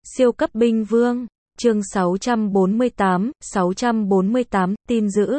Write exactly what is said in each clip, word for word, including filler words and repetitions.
Siêu cấp binh vương, chương sáu trăm bốn mươi tám, sáu trăm bốn mươi tám, tin dữ.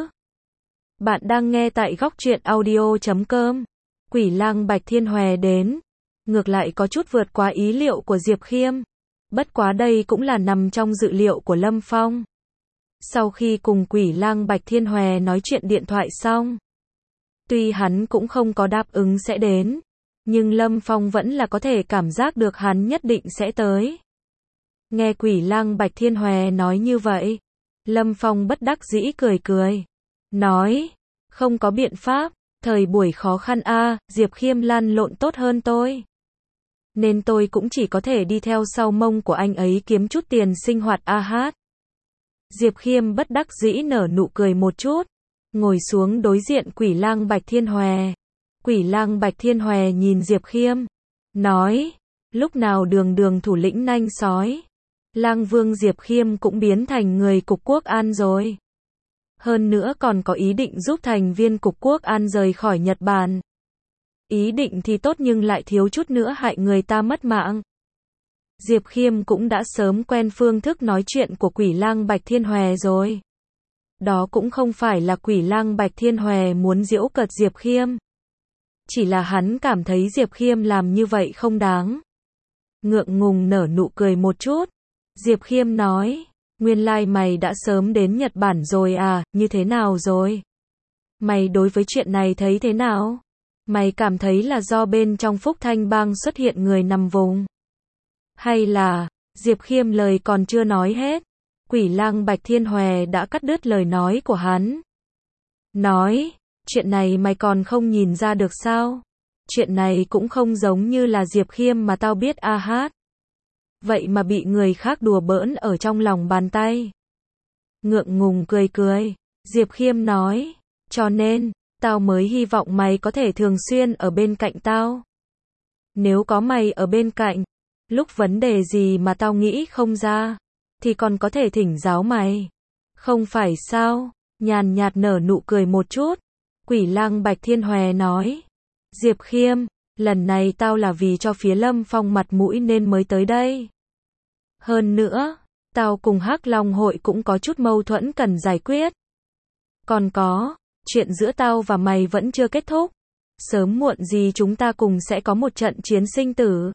Bạn đang nghe tại góc truyện audio chấm com. Quỷ lang Bạch Thiên Hòe đến, ngược lại có chút vượt quá ý liệu của Diệp Khiêm. Bất quá đây cũng là nằm trong dự liệu của Lâm Phong. Sau khi cùng quỷ lang Bạch Thiên Hòe nói chuyện điện thoại xong, tuy hắn cũng không có đáp ứng sẽ đến, nhưng Lâm Phong vẫn là có thể cảm giác được hắn nhất định sẽ tới. Nghe quỷ lang Bạch Thiên Hòe nói như vậy, Lâm Phong bất đắc dĩ cười cười. Nói, không có biện pháp, thời buổi khó khăn a, Diệp Khiêm lăn lộn tốt hơn tôi. Nên tôi cũng chỉ có thể đi theo sau mông của anh ấy kiếm chút tiền sinh hoạt a hát. Diệp Khiêm bất đắc dĩ nở nụ cười một chút, ngồi xuống đối diện quỷ lang Bạch Thiên Hòe. Quỷ lang Bạch Thiên Hòe nhìn Diệp Khiêm, nói, lúc nào đường đường thủ lĩnh nanh sói, lang vương Diệp Khiêm cũng biến thành người cục quốc an rồi. Hơn nữa còn có ý định giúp thành viên cục quốc an rời khỏi Nhật Bản. Ý định thì tốt nhưng lại thiếu chút nữa hại người ta mất mạng. Diệp Khiêm cũng đã sớm quen phương thức nói chuyện của quỷ lang Bạch Thiên Hòe rồi. Đó cũng không phải là quỷ lang Bạch Thiên Hòe muốn giễu cợt Diệp Khiêm. Chỉ là hắn cảm thấy Diệp Khiêm làm như vậy không đáng. Ngượng ngùng nở nụ cười một chút. Diệp Khiêm nói, nguyên lai mày đã sớm đến Nhật Bản rồi à, như thế nào rồi? Mày đối với chuyện này thấy thế nào? Mày cảm thấy là do bên trong Phúc Thanh Bang xuất hiện người nằm vùng? Hay là, Diệp Khiêm lời còn chưa nói hết, quỷ lang Bạch Thiên Hòe đã cắt đứt lời nói của hắn. Nói, chuyện này mày còn không nhìn ra được sao? Chuyện này cũng không giống như là Diệp Khiêm mà tao biết a hát. Vậy mà bị người khác đùa bỡn ở trong lòng bàn tay. Ngượng ngùng cười cười, Diệp Khiêm nói, cho nên, tao mới hy vọng mày có thể thường xuyên ở bên cạnh tao. Nếu có mày ở bên cạnh, lúc vấn đề gì mà tao nghĩ không ra, thì còn có thể thỉnh giáo mày. Không phải sao? Nhàn nhạt nở nụ cười một chút, quỷ lang Bạch Thiên Hòe nói, Diệp Khiêm, lần này tao là vì cho phía Lâm Phong mặt mũi nên mới tới đây. Hơn nữa, tao cùng Hắc Long hội cũng có chút mâu thuẫn cần giải quyết. Còn có, chuyện giữa tao và mày vẫn chưa kết thúc. Sớm muộn gì chúng ta cùng sẽ có một trận chiến sinh tử.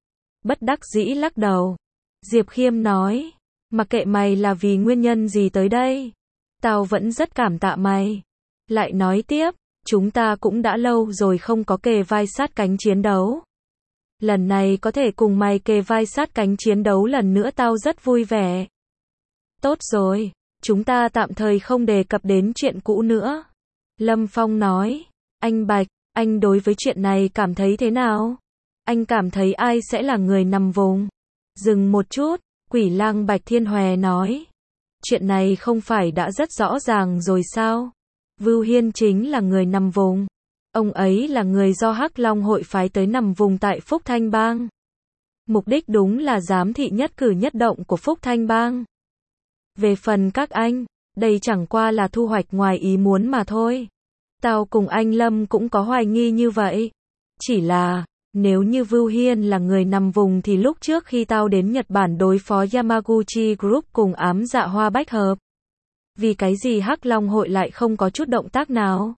Bất đắc dĩ lắc đầu, Diệp Khiêm nói, mặc kệ mày là vì nguyên nhân gì tới đây, tao vẫn rất cảm tạ mày. Lại nói tiếp, chúng ta cũng đã lâu rồi không có kề vai sát cánh chiến đấu. Lần này có thể cùng mày kề vai sát cánh chiến đấu lần nữa tao rất vui vẻ. Tốt rồi, chúng ta tạm thời không đề cập đến chuyện cũ nữa. Lâm Phong nói, anh Bạch, anh đối với chuyện này cảm thấy thế nào? Anh cảm thấy ai sẽ là người nằm vùng? Dừng một chút, quỷ lang Bạch Thiên Hòe nói, chuyện này không phải đã rất rõ ràng rồi sao? Vưu Hiên chính là người nằm vùng. Ông ấy là người do Hắc Long hội phái tới nằm vùng tại Phúc Thanh Bang. Mục đích đúng là giám thị nhất cử nhất động của Phúc Thanh Bang. Về phần các anh, đây chẳng qua là thu hoạch ngoài ý muốn mà thôi. Tao cùng anh Lâm cũng có hoài nghi như vậy. Chỉ là, nếu như Vưu Hiên là người nằm vùng thì lúc trước khi tao đến Nhật Bản đối phó Yamaguchi Group cùng ám dạ hoa bách hợp, vì cái gì Hắc Long hội lại không có chút động tác nào?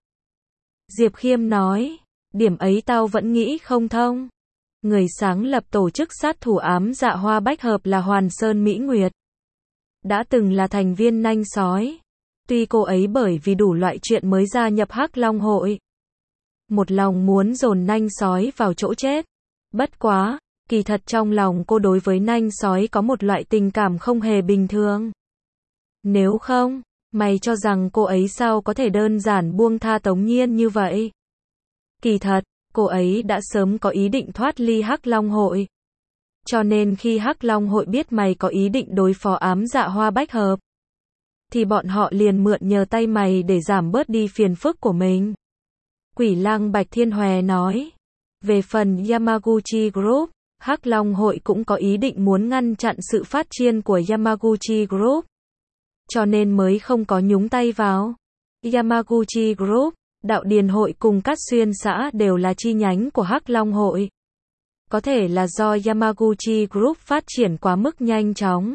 Diệp Khiêm nói, điểm ấy tao vẫn nghĩ không thông. Người sáng lập tổ chức sát thủ ám dạ hoa bách hợp là Hoàn Sơn Mỹ Nguyệt. Đã từng là thành viên nanh sói. Tuy cô ấy bởi vì đủ loại chuyện mới gia nhập Hắc Long hội. Một lòng muốn dồn nanh sói vào chỗ chết. Bất quá, kỳ thật trong lòng cô đối với nanh sói có một loại tình cảm không hề bình thường. Nếu không, mày cho rằng cô ấy sao có thể đơn giản buông tha Tống Nhiên như vậy? Kỳ thật, cô ấy đã sớm có ý định thoát ly Hắc Long hội. Cho nên khi Hắc Long hội biết mày có ý định đối phó ám dạ hoa bách hợp, thì bọn họ liền mượn nhờ tay mày để giảm bớt đi phiền phức của mình. Quỷ lang Bạch Thiên Hòe nói, về phần Yamaguchi Group, Hắc Long hội cũng có ý định muốn ngăn chặn sự phát triển của Yamaguchi Group. Cho nên mới không có nhúng tay vào. Yamaguchi Group, Đạo Điền hội cùng các xuyên xã đều là chi nhánh của Hắc Long hội. Có thể là do Yamaguchi Group phát triển quá mức nhanh chóng,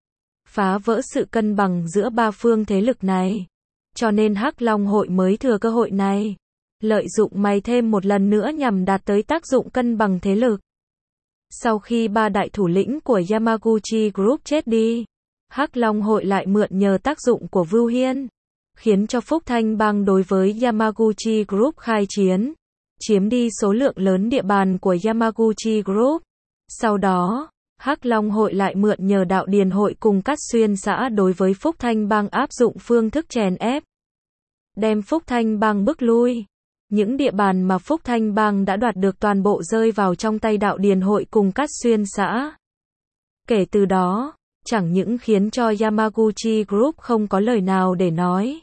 phá vỡ sự cân bằng giữa ba phương thế lực này. Cho nên Hắc Long hội mới thừa cơ hội này, lợi dụng mày thêm một lần nữa nhằm đạt tới tác dụng cân bằng thế lực. Sau khi ba đại thủ lĩnh của Yamaguchi Group chết đi, Hắc Long hội lại mượn nhờ tác dụng của Vưu Hiên, khiến cho Phúc Thanh Bang đối với Yamaguchi Group khai chiến, chiếm đi số lượng lớn địa bàn của Yamaguchi Group. Sau đó, Hắc Long hội lại mượn nhờ Đạo Điền hội cùng Cát Xuyên xã đối với Phúc Thanh Bang áp dụng phương thức chèn ép, đem Phúc Thanh Bang bức lui. Những địa bàn mà Phúc Thanh Bang đã đoạt được toàn bộ rơi vào trong tay Đạo Điền hội cùng Cát Xuyên xã. Kể từ đó, chẳng những khiến cho Yamaguchi Group không có lời nào để nói,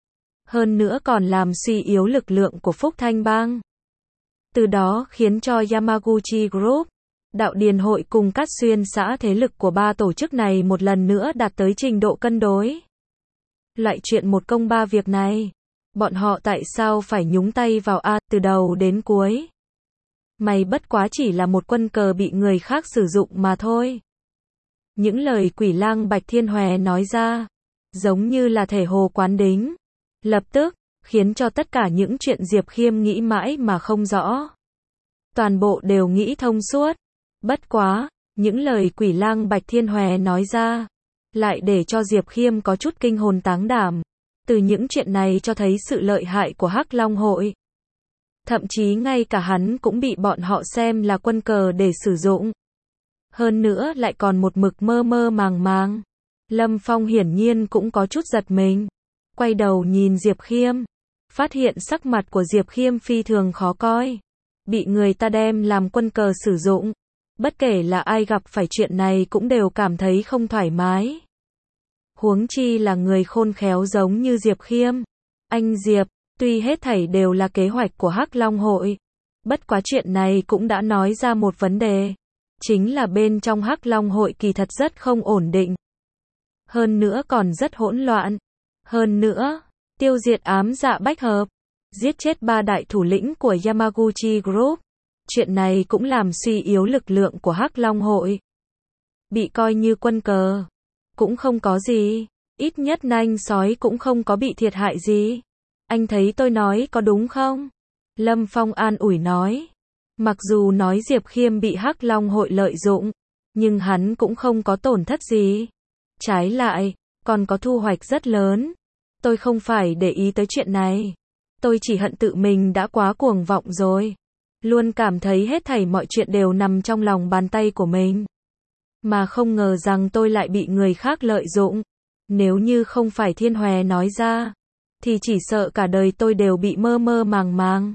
hơn nữa còn làm suy yếu lực lượng của Phúc Thanh Bang. Từ đó khiến cho Yamaguchi Group, Đạo Điền hội cùng Cát Xuyên xã thế lực của ba tổ chức này một lần nữa đạt tới trình độ cân đối. Loại chuyện một công ba việc này, bọn họ tại sao phải nhúng tay vào a từ đầu đến cuối? Mày bất quá chỉ là một quân cờ bị người khác sử dụng mà thôi. Những lời Quỷ Lang Bạch Thiên Hòe nói ra, giống như là thể hồ quán đính, lập tức khiến cho tất cả những chuyện Diệp Khiêm nghĩ mãi mà không rõ, toàn bộ đều nghĩ thông suốt. Bất quá, những lời Quỷ Lang Bạch Thiên Hòe nói ra, lại để cho Diệp Khiêm có chút kinh hồn táng đảm. Từ những chuyện này cho thấy sự lợi hại của Hắc Long hội. Thậm chí ngay cả hắn cũng bị bọn họ xem là quân cờ để sử dụng. Hơn nữa lại còn một mực mơ mơ màng màng. Lâm Phong hiển nhiên cũng có chút giật mình. Quay đầu nhìn Diệp Khiêm, phát hiện sắc mặt của Diệp Khiêm phi thường khó coi. Bị người ta đem làm quân cờ sử dụng. Bất kể là ai gặp phải chuyện này cũng đều cảm thấy không thoải mái. Huống chi là người khôn khéo giống như Diệp Khiêm. Anh Diệp, tuy hết thảy đều là kế hoạch của Hắc Long hội, bất quá chuyện này cũng đã nói ra một vấn đề. Chính là bên trong Hắc Long hội kỳ thật rất không ổn định. Hơn nữa còn rất hỗn loạn. Hơn nữa, tiêu diệt ám dạ bách hợp, giết chết ba đại thủ lĩnh của Yamaguchi Group. Chuyện này cũng làm suy yếu lực lượng của Hắc Long hội. Bị coi như quân cờ, cũng không có gì. Ít nhất nanh sói cũng không có bị thiệt hại gì. Anh thấy tôi nói có đúng không? Lâm Phong an ủi nói. Mặc dù nói Diệp Khiêm bị Hắc Long hội lợi dụng, nhưng hắn cũng không có tổn thất gì. Trái lại, còn có thu hoạch rất lớn. Tôi không phải để ý tới chuyện này. Tôi chỉ hận tự mình đã quá cuồng vọng rồi. Luôn cảm thấy hết thảy mọi chuyện đều nằm trong lòng bàn tay của mình. Mà không ngờ rằng tôi lại bị người khác lợi dụng. Nếu như không phải Thiên Hòe nói ra, thì chỉ sợ cả đời tôi đều bị mơ mơ màng màng.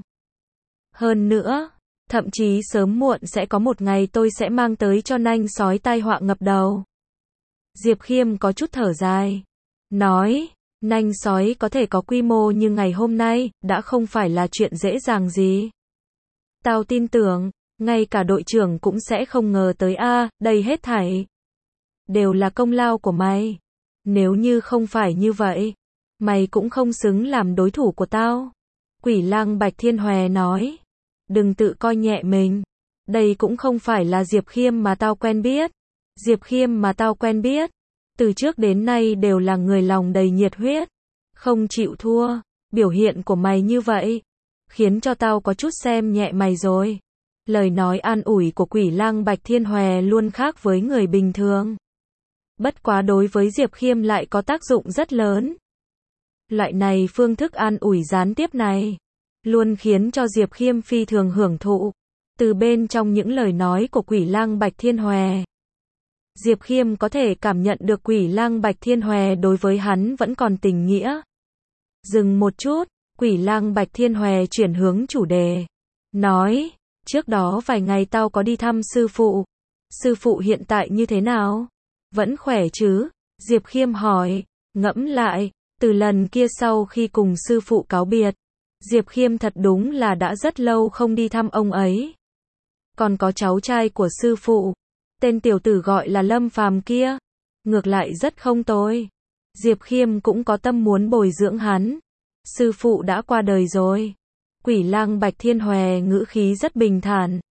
Hơn nữa, thậm chí sớm muộn sẽ có một ngày tôi sẽ mang tới cho nanh sói tai họa ngập đầu. Diệp Khiêm có chút thở dài, nói, nanh sói có thể có quy mô như ngày hôm nay, đã không phải là chuyện dễ dàng gì. Tao tin tưởng, ngay cả đội trưởng cũng sẽ không ngờ tới a, à, đây hết thảy đều là công lao của mày. Nếu như không phải như vậy, mày cũng không xứng làm đối thủ của tao. Quỷ Lang Bạch Thiên Hòe nói, đừng tự coi nhẹ mình. Đây cũng không phải là Diệp Khiêm mà tao quen biết. Diệp Khiêm mà tao quen biết, từ trước đến nay đều là người lòng đầy nhiệt huyết, không chịu thua. Biểu hiện của mày như vậy, khiến cho tao có chút xem nhẹ mày rồi. Lời nói an ủi của Quỷ Lang Bạch Thiên Hòe luôn khác với người bình thường. Bất quá đối với Diệp Khiêm lại có tác dụng rất lớn. Loại này phương thức an ủi gián tiếp này, luôn khiến cho Diệp Khiêm phi thường hưởng thụ. Từ bên trong những lời nói của Quỷ Lang Bạch Thiên Hòe, Diệp Khiêm có thể cảm nhận được Quỷ Lang Bạch Thiên Hòe đối với hắn vẫn còn tình nghĩa. Dừng một chút, Quỷ Lang Bạch Thiên Hòe chuyển hướng chủ đề. Nói, trước đó vài ngày tao có đi thăm sư phụ. Sư phụ hiện tại như thế nào? Vẫn khỏe chứ? Diệp Khiêm hỏi. Ngẫm lại, từ lần kia sau khi cùng sư phụ cáo biệt, Diệp Khiêm thật đúng là đã rất lâu không đi thăm ông ấy. Còn có cháu trai của sư phụ, tên tiểu tử gọi là Lâm Phàm kia, ngược lại rất không tồi. Diệp Khiêm cũng có tâm muốn bồi dưỡng hắn. Sư phụ đã qua đời rồi. Quỷ Lang Bạch Thiên Hòe ngữ khí rất bình thản.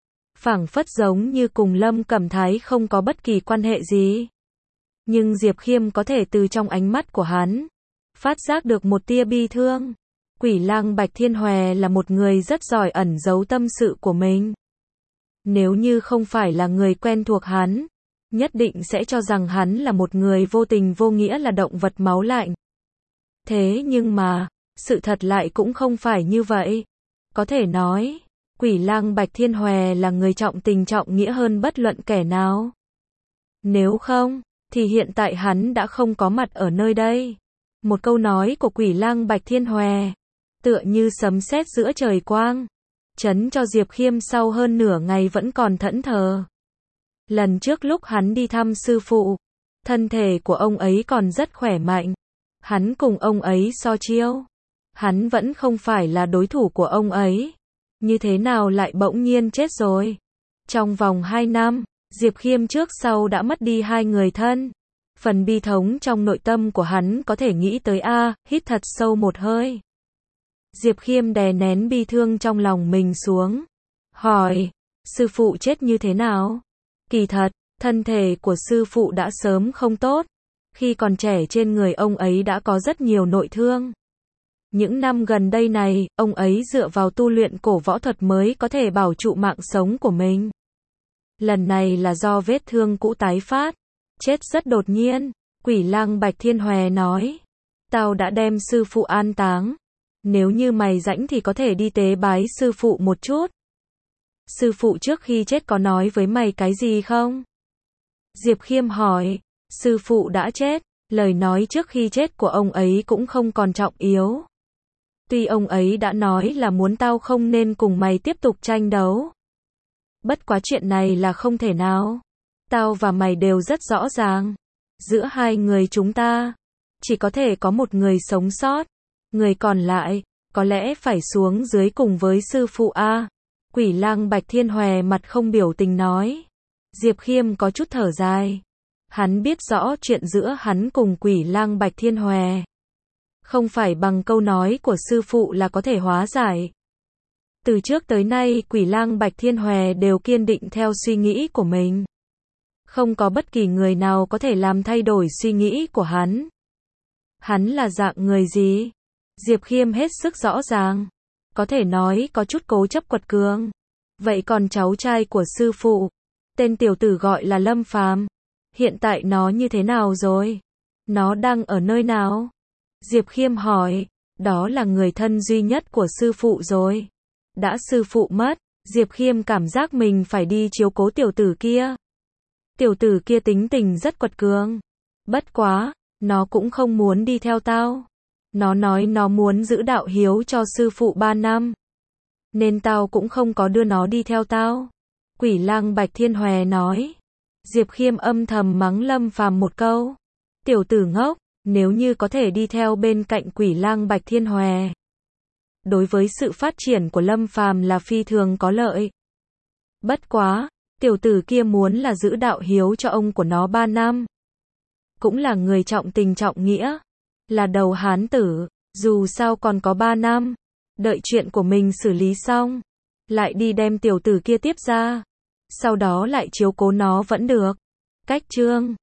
phảng phất giống như cùng Lâm Cẩm Thái không có bất kỳ quan hệ gì. Nhưng Diệp Khiêm có thể từ trong ánh mắt của hắn, phát giác được một tia bi thương. Quỷ lang Bạch Thiên Hòe là một người rất giỏi ẩn giấu tâm sự của mình. Nếu như không phải là người quen thuộc hắn, nhất định sẽ cho rằng hắn là một người vô tình vô nghĩa, là động vật máu lạnh. Thế nhưng mà, sự thật lại cũng không phải như vậy. Có thể nói, Quỷ lang Bạch Thiên Hòe là người trọng tình trọng nghĩa hơn bất luận kẻ nào. Nếu không, thì hiện tại hắn đã không có mặt ở nơi đây. Một câu nói của Quỷ lang Bạch Thiên Hòe, tựa như sấm sét giữa trời quang, chấn cho Diệp Khiêm sau hơn nửa ngày vẫn còn thẫn thờ. Lần trước lúc hắn đi thăm sư phụ, thân thể của ông ấy còn rất khỏe mạnh. Hắn cùng ông ấy so chiêu, hắn vẫn không phải là đối thủ của ông ấy. Như thế nào lại bỗng nhiên chết rồi? Trong vòng hai năm, Diệp Khiêm trước sau đã mất đi hai người thân. Phần bi thống trong nội tâm của hắn có thể nghĩ tới a, à, hít thật sâu một hơi. Diệp Khiêm đè nén bi thương trong lòng mình xuống, hỏi, sư phụ chết như thế nào? Kỳ thật, thân thể của sư phụ đã sớm không tốt. Khi còn trẻ trên người ông ấy đã có rất nhiều nội thương. Những năm gần đây này, ông ấy dựa vào tu luyện cổ võ thuật mới có thể bảo trụ mạng sống của mình. Lần này là do vết thương cũ tái phát, chết rất đột nhiên. Quỷ lang Bạch Thiên Hòe nói, tao đã đem sư phụ an táng. Nếu như mày rảnh thì có thể đi tế bái sư phụ một chút. Sư phụ trước khi chết có nói với mày cái gì không? Diệp Khiêm hỏi, sư phụ đã chết, lời nói trước khi chết của ông ấy cũng không còn trọng yếu. Tuy ông ấy đã nói là muốn tao không nên cùng mày tiếp tục tranh đấu. Bất quá chuyện này là không thể nào. Tao và mày đều rất rõ ràng. Giữa hai người chúng ta, chỉ có thể có một người sống sót. Người còn lại, có lẽ phải xuống dưới cùng với sư phụ a. Quỷ lang Bạch Thiên Hòe mặt không biểu tình nói. Diệp Khiêm có chút thở dài. Hắn biết rõ chuyện giữa hắn cùng Quỷ lang Bạch Thiên Hòe không phải bằng câu nói của sư phụ là có thể hóa giải. Từ trước tới nay Quỷ lang Bạch Thiên Hòe đều kiên định theo suy nghĩ của mình. Không có bất kỳ người nào có thể làm thay đổi suy nghĩ của hắn. Hắn là dạng người gì? Diệp Khiêm hết sức rõ ràng. Có thể nói có chút cố chấp quật cường. Vậy còn cháu trai của sư phụ, tên tiểu tử gọi là Lâm Phàm, hiện tại nó như thế nào rồi? Nó đang ở nơi nào? Diệp Khiêm hỏi, đó là người thân duy nhất của sư phụ rồi. Đã sư phụ mất, Diệp Khiêm cảm giác mình phải đi chiếu cố tiểu tử kia. Tiểu tử kia tính tình rất quật cường. Bất quá, nó cũng không muốn đi theo tao. Nó nói nó muốn giữ đạo hiếu cho sư phụ ba năm. Nên tao cũng không có đưa nó đi theo tao. Quỷ lang Bạch Thiên Hòe nói. Diệp Khiêm âm thầm mắng Lâm Phàm một câu. Tiểu tử ngốc, nếu như có thể đi theo bên cạnh Quỷ lang Bạch Thiên Hòe, đối với sự phát triển của Lâm Phàm là phi thường có lợi. Bất quá, tiểu tử kia muốn là giữ đạo hiếu cho ông của nó ba năm. Cũng là người trọng tình trọng nghĩa. Là đầu hán tử, dù sao còn có ba năm. Đợi chuyện của mình xử lý xong, lại đi đem tiểu tử kia tiếp ra. Sau đó lại chiếu cố nó vẫn được. Cách chương